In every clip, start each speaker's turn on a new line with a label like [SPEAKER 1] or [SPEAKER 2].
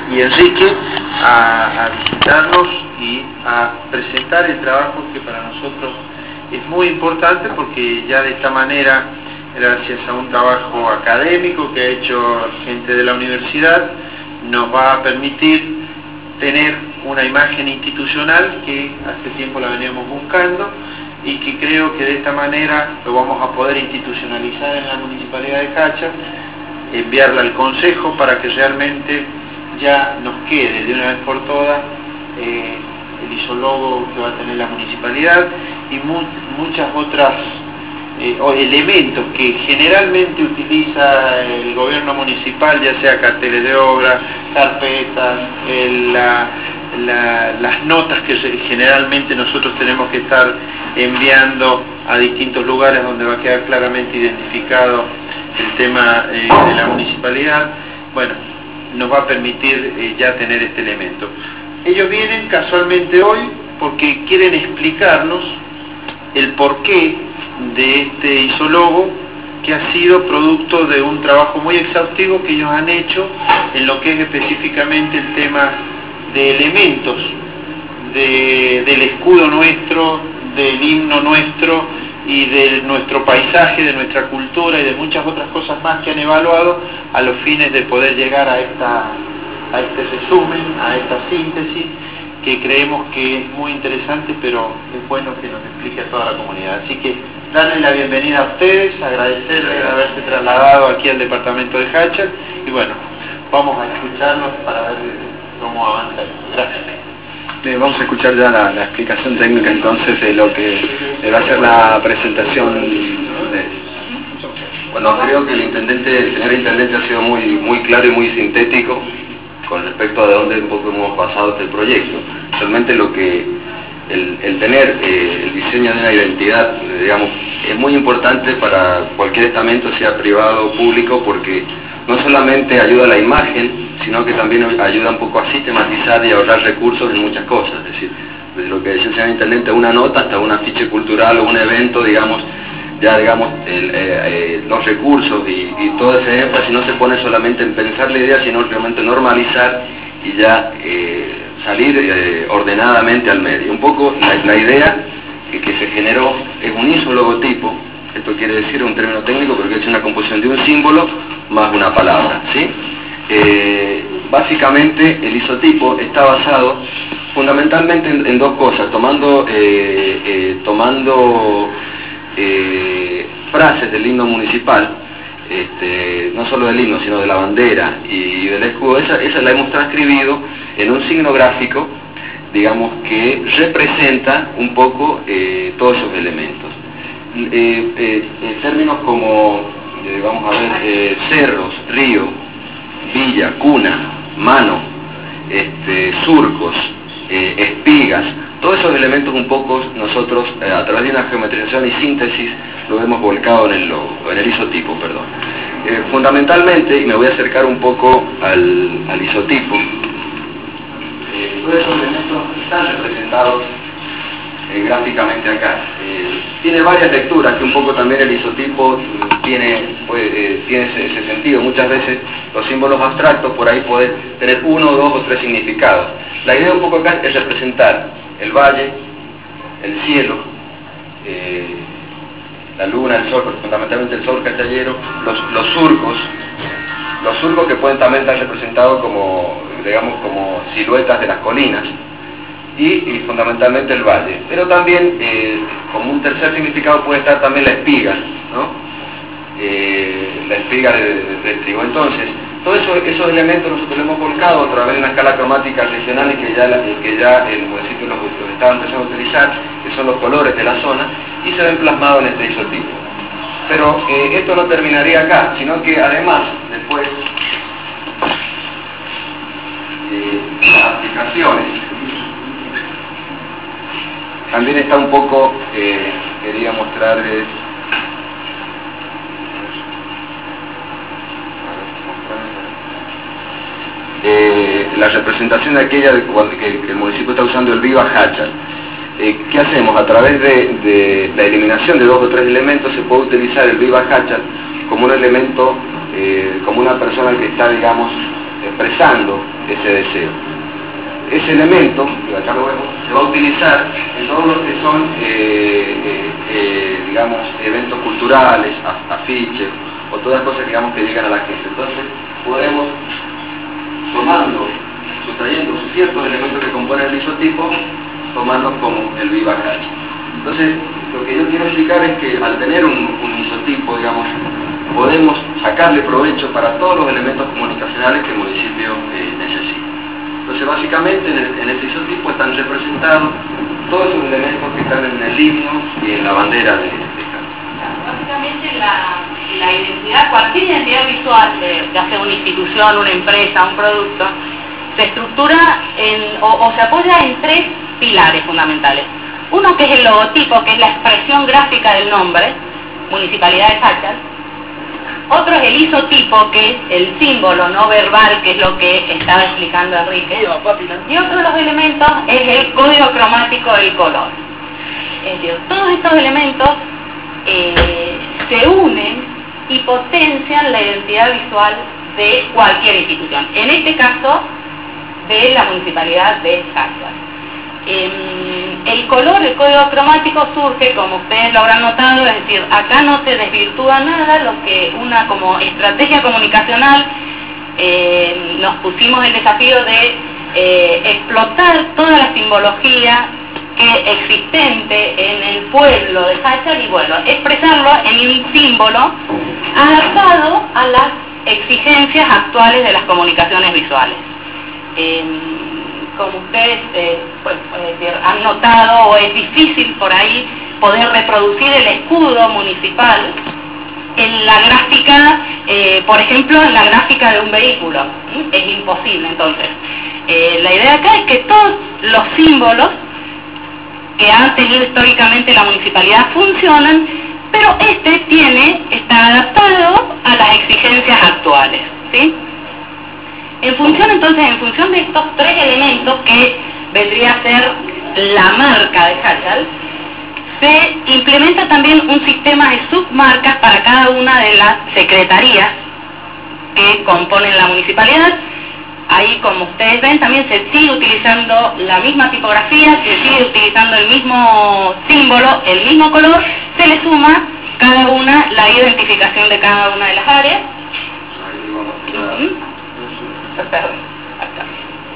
[SPEAKER 1] y Enrique a visitarnos y a presentar el trabajo que para nosotros es muy importante, porque ya de esta manera, gracias a un trabajo académico que ha hecho gente de la universidad, nos va a permitir tener una imagen institucional que hace tiempo la veníamos buscando, y que creo que de esta manera lo vamos a poder institucionalizar en la Municipalidad de Jáchal, enviarla al Consejo para que realmente ya nos quede de una vez por todas el isólogo que va a tener la Municipalidad, y muchas otras elementos que generalmente utiliza el gobierno municipal, ya sea carteles de obra, carpetas, las notas que generalmente nosotros tenemos que estar enviando a distintos lugares donde va a quedar claramente identificado el tema de la municipalidad. Bueno, nos va a permitir ya tener este elemento. Ellos vienen casualmente hoy porque quieren explicarnos el porqué de este isólogo, que ha sido producto de un trabajo muy exhaustivo que ellos han hecho en lo que es específicamente el tema de elementos del escudo nuestro, del himno nuestro y de nuestro paisaje, de nuestra cultura y de muchas otras cosas más que han evaluado a los fines de poder llegar a este resumen, a esta síntesis, que creemos que es muy interesante, pero es bueno que nos explique a toda la comunidad. Así que darle la bienvenida a ustedes, agradecerles de haberse trasladado aquí al departamento de Jáchal, y bueno, vamos a escucharlos para ver cómo avanza esto. Gracias.
[SPEAKER 2] Vamos a escuchar ya la explicación técnica entonces de lo que va a ser la presentación.
[SPEAKER 3] Bueno, creo que el señor intendente ha sido muy claro y muy sintético con respecto a de dónde un poco hemos pasado este proyecto. Realmente el tener el diseño de una identidad, digamos, es muy importante para cualquier estamento, sea privado o público, porque no solamente ayuda a la imagen, sino que también ayuda un poco a sistematizar y ahorrar recursos en muchas cosas. Es decir, desde lo que decía el señor intendente, una nota hasta un afiche cultural o un evento, digamos, ya digamos, los recursos y todo ese énfasis no se pone solamente en pensar la idea, sino realmente normalizar y ya salir ordenadamente al medio. Un poco la idea que se generó es un isologotipo. Esto quiere decir un término técnico, pero que es una composición de un símbolo más una palabra, ¿sí? Básicamente el isotipo está basado fundamentalmente en dos cosas, tomando frases del himno municipal, no solo del himno, sino de la bandera y del escudo. Esa la hemos transcribido en un signo gráfico, digamos, que representa un poco todos esos elementos. Términos como, vamos a ver, cerros, río, villa, cuna, mano, surcos, espigas, todos esos elementos un poco nosotros a través de una geometrización y síntesis lo hemos volcado en el isotipo, perdón. Fundamentalmente, y me voy a acercar un poco al isotipo, todos esos elementos están representados gráficamente acá. Tiene varias lecturas, que un poco también el isotipo tiene ese sentido. Muchas veces los símbolos abstractos por ahí pueden tener uno, dos o tres significados. La idea un poco acá es representar el valle, el cielo, la luna, el sol, pero fundamentalmente el sol cachallero, los surcos que pueden también estar representados como, digamos, como siluetas de las colinas, y fundamentalmente el valle. Pero también, como un tercer significado, puede estar también la espiga, ¿no? La espiga del trigo. Entonces, todos esos elementos nosotros los hemos volcado a través de una escala cromática regional y que ya el municipio los estaba empezando a utilizar, que son los colores de la zona, y se ven plasmados en este isotipo. Pero esto no terminaría acá, sino que además, después, las aplicaciones. También está un poco, quería mostrarles, la representación de aquella que el municipio está usando, el Viva Jáchal. ¿Qué hacemos? A través de la eliminación de dos o tres elementos se puede utilizar el Viva Jáchal como un elemento, como una persona que está, digamos, expresando ese deseo. Ese elemento, que acá lo vemos, se va a utilizar en todo lo que son, digamos, eventos culturales, afiches, o todas cosas, digamos, que llegan a la gente. Entonces, podemos, sustrayendo ciertos elementos que componen el isotipo, tomarlos como el viva calle. Entonces, lo que yo quiero explicar es que al tener un isotipo, digamos, podemos sacarle provecho para todos los elementos comunicacionales que el municipio necesita. Entonces, básicamente, en este isotipo están representados todos esos elementos que están en el himno y en la bandera de Cali.
[SPEAKER 4] Básicamente, la identidad, cualquier identidad visual, ya sea una institución, una empresa, un producto, se estructura o se apoya en tres pilares fundamentales. Uno, que es el logotipo, que es la expresión gráfica del nombre, Municipalidad de Cháchal. Otro es el isotipo, que es el símbolo no verbal, que es lo que estaba explicando Enrique. Y otro de los elementos es el código cromático del color. Es decir, todos estos elementos se unen y potencian la identidad visual de cualquier institución. En este caso, de la Municipalidad de Cháchal. El color, el código cromático surge, como ustedes lo habrán notado, es decir, acá no se desvirtúa nada, lo que una como estrategia comunicacional nos pusimos el desafío de explotar toda la simbología que existente en el pueblo de Cháchal y bueno, expresarlo en un símbolo adaptado a las exigencias actuales de las comunicaciones visuales. Como ustedes han notado, o es difícil por ahí poder reproducir el escudo municipal en la gráfica, por ejemplo, en la gráfica de un vehículo. Es imposible. Entonces, la idea acá es que todos los símbolos que han tenido históricamente la municipalidad funcionan, pero está adaptado a las exigencias actuales, ¿sí? En función de estos tres elementos que vendría a ser la marca de Cháchal, se implementa también un sistema de submarcas para cada una de las secretarías que componen la municipalidad. Ahí, como ustedes ven, también se sigue utilizando la misma tipografía, se sigue utilizando el mismo símbolo, el mismo color, se le suma cada una la identificación de cada una de las áreas. Perdón, acá.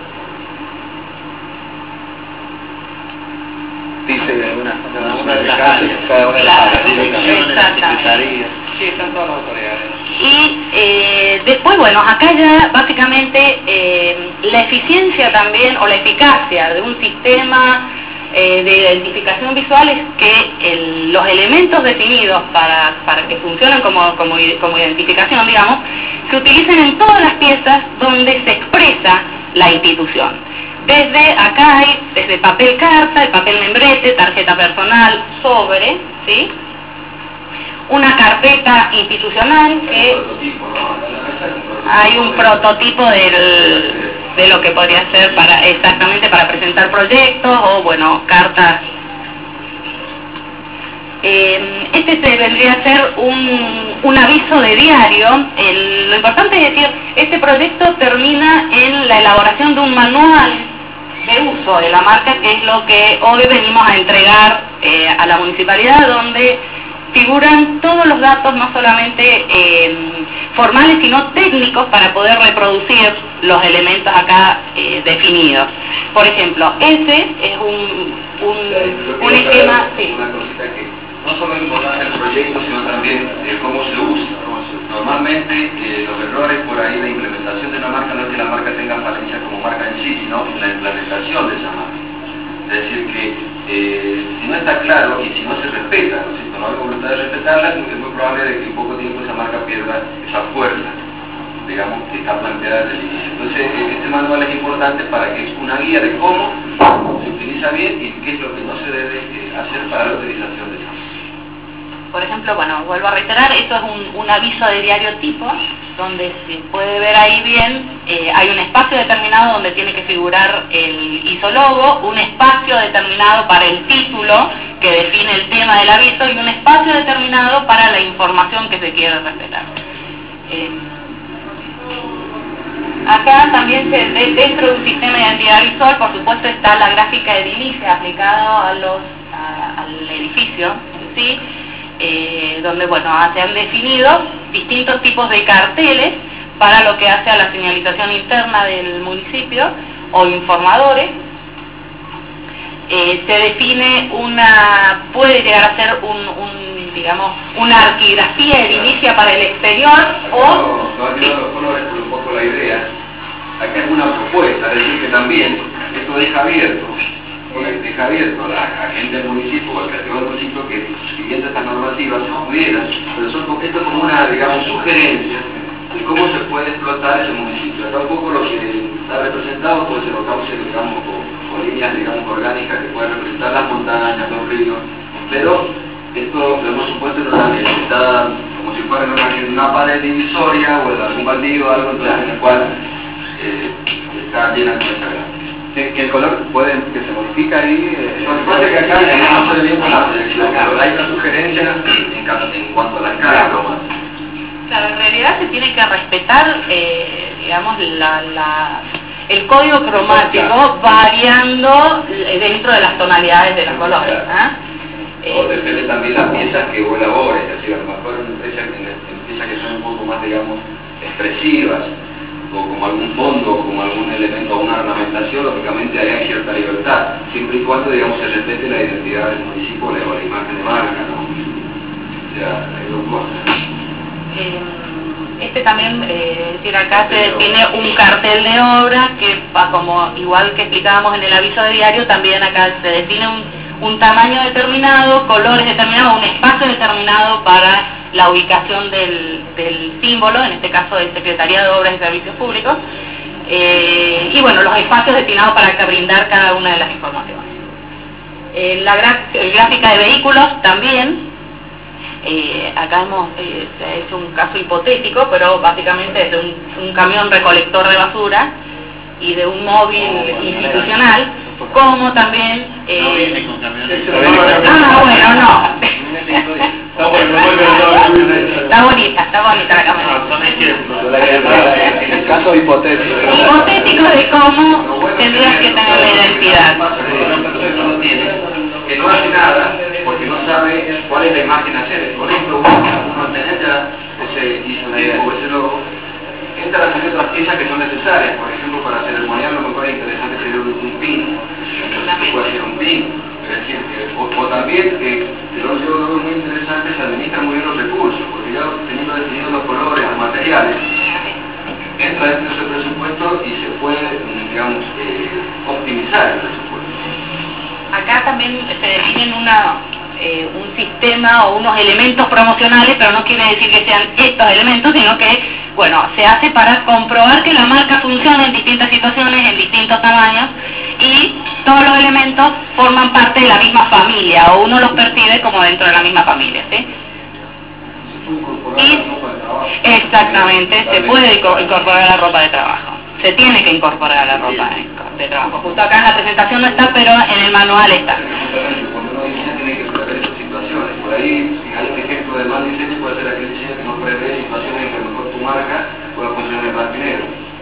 [SPEAKER 2] Dice
[SPEAKER 1] una de las áreas,
[SPEAKER 2] cada una de las áreas.
[SPEAKER 4] Exactamente.
[SPEAKER 2] Sí, están todas las autoridades.
[SPEAKER 4] Y después, bueno, acá ya básicamente la eficiencia también, o la eficacia de un sistema de identificación visual es que los elementos definidos para que funcionen como identificación, digamos, se utilicen en todas las piezas donde se expresa la institución. Acá hay desde papel carta, el papel membrete, tarjeta personal, sobre, ¿sí? Una carpeta institucional que hay un prototipo de lo que podría ser exactamente para presentar proyectos o bueno, cartas. Este vendría a ser un aviso de diario. Lo importante es decir, este proyecto termina en la elaboración de un manual de uso de la marca, que es lo que hoy venimos a entregar a la municipalidad, donde figuran todos los datos, no solamente formales, sino técnicos, para poder reproducir los elementos acá definidos. Por ejemplo, ese es un esquema... Sí.
[SPEAKER 3] Una cosita que no solo es importante el proyecto, sino también cómo se usa. Normalmente los errores por ahí de implementación de una marca no es que la marca tenga falencia como marca en sí, sino en la implementación de esa marca. Es decir, que si no está claro y si no se respeta, ¿no hay voluntad de respetarla, es muy probable de que en poco tiempo esa marca pierda esa fuerza, digamos, que está planteada desde el inicio. Entonces, este manual es importante para que es una guía de cómo se utiliza bien y qué es lo que no se debe hacer para la utilización de esa marca.
[SPEAKER 4] Por ejemplo, bueno, vuelvo a reiterar, esto es un aviso de diario tipo, donde se puede ver ahí bien, hay un espacio determinado donde tiene que figurar el isologo, un espacio determinado para el título que define el tema del aviso y un espacio determinado para la información que se quiere respetar. Acá también dentro de un sistema de identidad visual, por supuesto, está la gráfica edilicia aplicado al edificio en sí, donde bueno, se han definido distintos tipos de carteles para lo que hace a la señalización interna del municipio o informadores. Se define puede llegar a ser digamos, una arquigrafía edilicia para el exterior o...
[SPEAKER 3] Un poco la idea. Acá es una propuesta, es decir, que también esto deja abierto a la gente del municipio o al creativo del municipio que siguiendo estas normativas se pudieran, pero esto es como una, digamos, sugerencia de cómo se puede explotar ese municipio. Acá un poco lo que está representado puede ser cauce, digamos, con líneas, digamos, orgánicas que pueden representar las montañas, los ríos, pero esto lo hemos supuesto está como si fuera una pared divisoria o en algún baldío, algo en el cual está llena de esa gráfica.
[SPEAKER 2] Que el color que se modifica ahí...
[SPEAKER 3] Lo que pasa es que acá no se ve bien con la proyección, pero hay una sugerencia en cuanto a la escala cromática.
[SPEAKER 4] Claro, en realidad se tiene que respetar, digamos, el código cromático variando dentro de las tonalidades de los colores.
[SPEAKER 3] O depende también de las piezas que vos elabores, es decir, a lo mejor en piezas que son un poco más, digamos, expresivas, o como algún fondo, o como algún elemento, o una ornamentación, lógicamente ahí hay cierta libertad, siempre y cuando, digamos, se respete la identidad del municipio o la imagen de marca, ¿no? O sea, hay dos cosas.
[SPEAKER 4] También, decir, acá se define un cartel de obra que, como igual que explicábamos en el aviso de diario, también acá se define un tamaño determinado, colores determinados, un espacio determinado para la ubicación del símbolo, en este caso del Secretariado de Obras y Servicios Públicos, y bueno, los espacios destinados para brindar cada una de las informaciones. La gráfica de vehículos también, acá hemos hecho un caso hipotético, pero básicamente es de un camión recolector de basura y de un móvil institucional, como también...
[SPEAKER 1] No viene con camiones.
[SPEAKER 4] Bueno, no. Está bonita la camioneta.
[SPEAKER 1] Son ejemplos.
[SPEAKER 2] En el caso hipotético.
[SPEAKER 4] Hipotético de cómo tendrías que tener la identidad.
[SPEAKER 3] Que no hace nada porque no sabe cuál es la imagen a hacer. Con esto uno tener ya ese isotipo, ese logo, entran a hacer otras piezas que son necesarias. Por ejemplo, para ceremonial lo mejor es interesante sería un pin. Se puede hacer un pin. Es decir, o también, yo lo veo muy interesante, se administran muy bien los recursos, porque ya teniendo definidos los colores, los materiales, entra dentro de ese presupuesto y se puede, digamos, optimizar el presupuesto.
[SPEAKER 4] Acá también se definen un sistema o unos elementos promocionales, pero no quiere decir que sean estos elementos, sino que, bueno, se hace para comprobar que la marca funciona en distintas situaciones, en distintos tamaños, y todos los elementos forman parte de la misma familia, o uno los percibe como dentro de la misma familia, ¿sí? Y, exactamente, se puede incorporar a la ropa de trabajo. Se tiene que incorporar a la ropa de trabajo. Justo acá en la presentación no está, pero en el manual está.
[SPEAKER 3] Cuando uno diseña tiene que prever esas situaciones. Por ahí, si hay un ejemplo de mal diseño, puede ser aquel diseño que no prevé situaciones en que a lo mejor tu marca pueda funcionar en blanco y negro.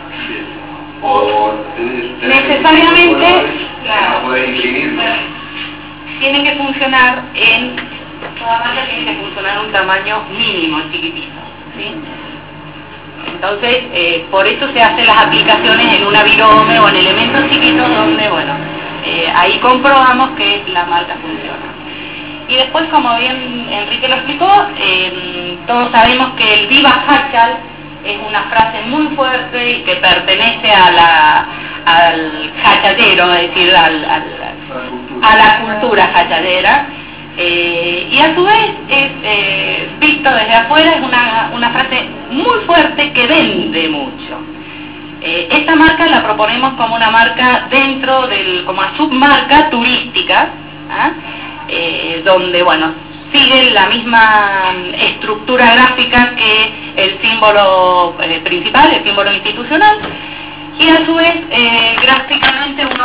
[SPEAKER 3] O
[SPEAKER 4] necesariamente,
[SPEAKER 3] claro, poder imprimir.
[SPEAKER 4] Tiene que funcionar toda marca tiene que funcionar en un tamaño mínimo, chiquitito, ¿sí? Entonces, por eso se hacen las aplicaciones en una virome o en elementos chiquitos donde, bueno, ahí comprobamos que la marca funciona. Y después, como bien Enrique lo explicó, todos sabemos que el Viva Hachal es una frase muy fuerte y que pertenece al hachatero, es decir, a la cultura hachatera. Y a su vez, visto desde afuera, es una frase muy fuerte que vende mucho. Esta marca la proponemos como una marca dentro como una submarca turística, donde, bueno, sigue la misma estructura gráfica que el símbolo principal, el símbolo institucional, y a su vez, gráficamente uno